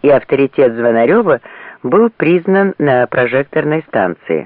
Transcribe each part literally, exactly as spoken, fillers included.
и авторитет Звонарева был признан на прожекторной станции.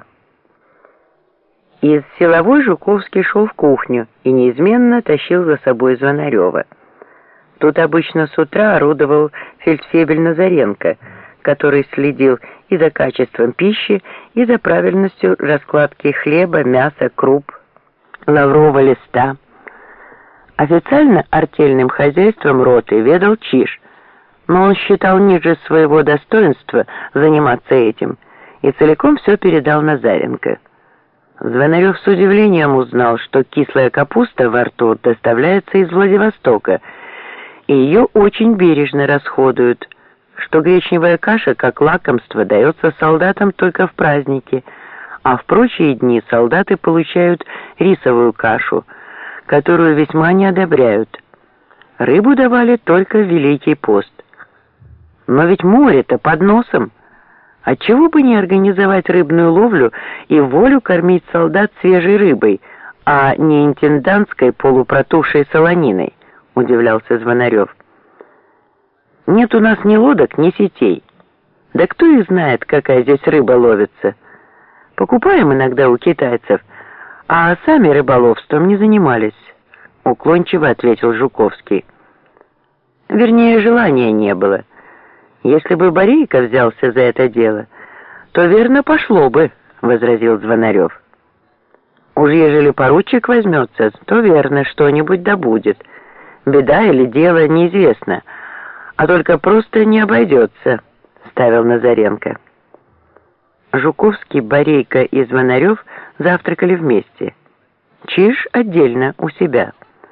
Из силовой Жуковский шел в кухню и неизменно тащил за собой Звонарева. Тут обычно с утра орудовал фельдфебель Назаренко, который следил и за качеством пищи, и за правильностью раскладки хлеба, мяса, круп, лаврового листа. Официально артельным хозяйством роты ведал Чиж, но он считал ниже своего достоинства заниматься этим и целиком все передал Назаренко. Звонарев с удивлением узнал, что кислая капуста во рту доставляется из Владивостока, и ее очень бережно расходуют, что гречневая каша, как лакомство, дается солдатам только в праздники, а в прочие дни солдаты получают рисовую кашу, которую весьма не одобряют. Рыбу давали только в Великий пост. Но ведь море-то под носом. Отчего бы не организовать рыбную ловлю и волю кормить солдат свежей рыбой, а не интендантской полупротухшей солониной, удивлялся Звонарев. Нет у нас ни лодок, ни сетей. Да кто их знает, какая здесь рыба ловится? Покупаем иногда у китайцев, а сами рыболовством не занимались, уклончиво ответил Жуковский. Вернее, желания не было. Если бы Борейко взялся за это дело, то верно пошло бы, возразил Звонарев. Уж ежели поручик возьмется, то верно что-нибудь да будет. Беда или дело неизвестно, а только просто не обойдется, ставил Назаренко. Жуковский, Борейко и Звонарев завтракали вместе. Чиж отдельно у себя.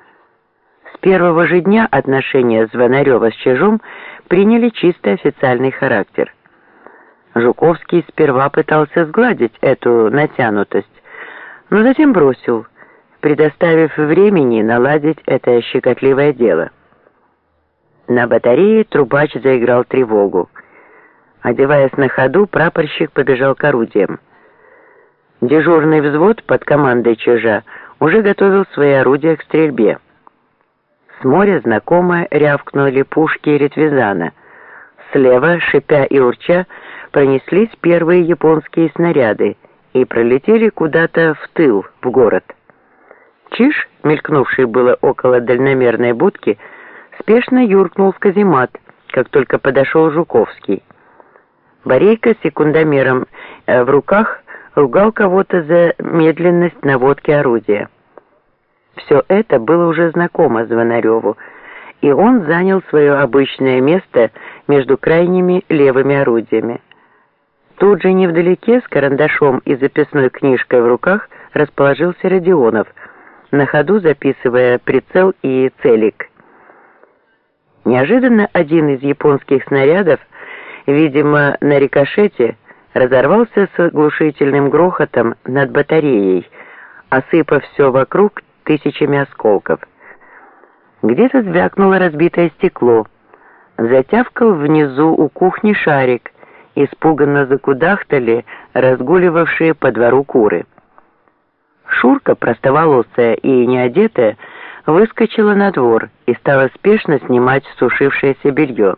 С первого же дня отношения Звонарева с Чижом приняли чисто официальный характер. Жуковский сперва пытался сгладить эту натянутость, но затем бросил, предоставив времени наладить это щекотливое дело. На батарее трубач заиграл тревогу. Одеваясь на ходу, прапорщик побежал к орудиям. Дежурный взвод под командой Чижа уже готовил свои орудия к стрельбе. С моря знакомо рявкнули пушки Ретвизана. Слева, шипя и урча, пронеслись первые японские снаряды и пролетели куда-то в тыл, в город. Чиж, мелькнувший было около дальномерной будки, спешно юркнул в каземат, как только подошел Жуковский. Борейко с секундомером в руках ругал кого-то за медленность наводки орудия. Все это было уже знакомо Звонареву, и он занял свое обычное место между крайними левыми орудиями. Тут же невдалеке с карандашом и записной книжкой в руках расположился Родионов, на ходу записывая прицел и целик. Неожиданно один из японских снарядов, видимо, на рикошете, разорвался с оглушительным грохотом над батареей, осыпав все вокруг тысячами осколков. Где-то звякнуло разбитое стекло. Затявкал внизу у кухни шарик, испуганно закудахтали разгуливавшие по двору куры. Шурка, простоволосая и неодетая, выскочила на двор и стала спешно снимать сушившееся белье.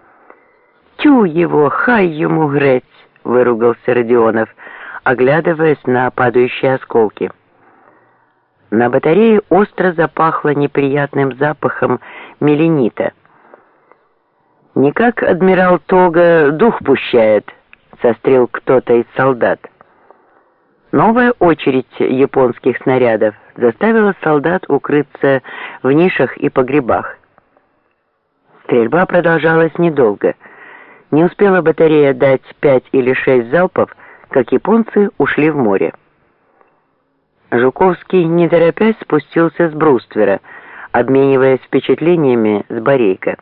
«Тю его, хай ему греть!» — выругался Родионов, оглядываясь на падающие осколки. На батарее остро запахло неприятным запахом меленита. «Никак адмирал Тога дух пущает», — сострил кто-то из солдат. Новая очередь японских снарядов заставила солдат укрыться в нишах и погребах. Стрельба продолжалась недолго. Не успела батарея дать пять или шесть залпов, как японцы ушли в море. Жуковский, не торопясь, спустился с бруствера, обмениваясь впечатлениями с Борейко.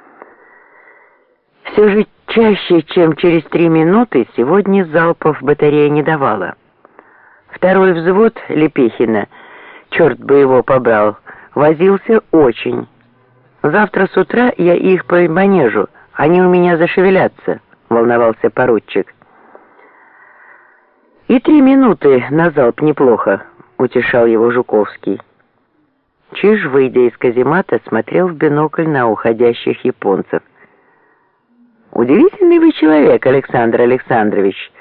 Все же чаще, чем через три минуты, сегодня залпов батарея не давала. Второй взвод Лепехина, черт бы его побрал, возился очень. Завтра с утра я их по манежу, они у меня зашевелятся, волновался поручик. И три минуты на залп неплохо, утешал его Жуковский. Чиж, выйдя из каземата, смотрел в бинокль на уходящих японцев. «Удивительный вы человек, Александр Александрович»,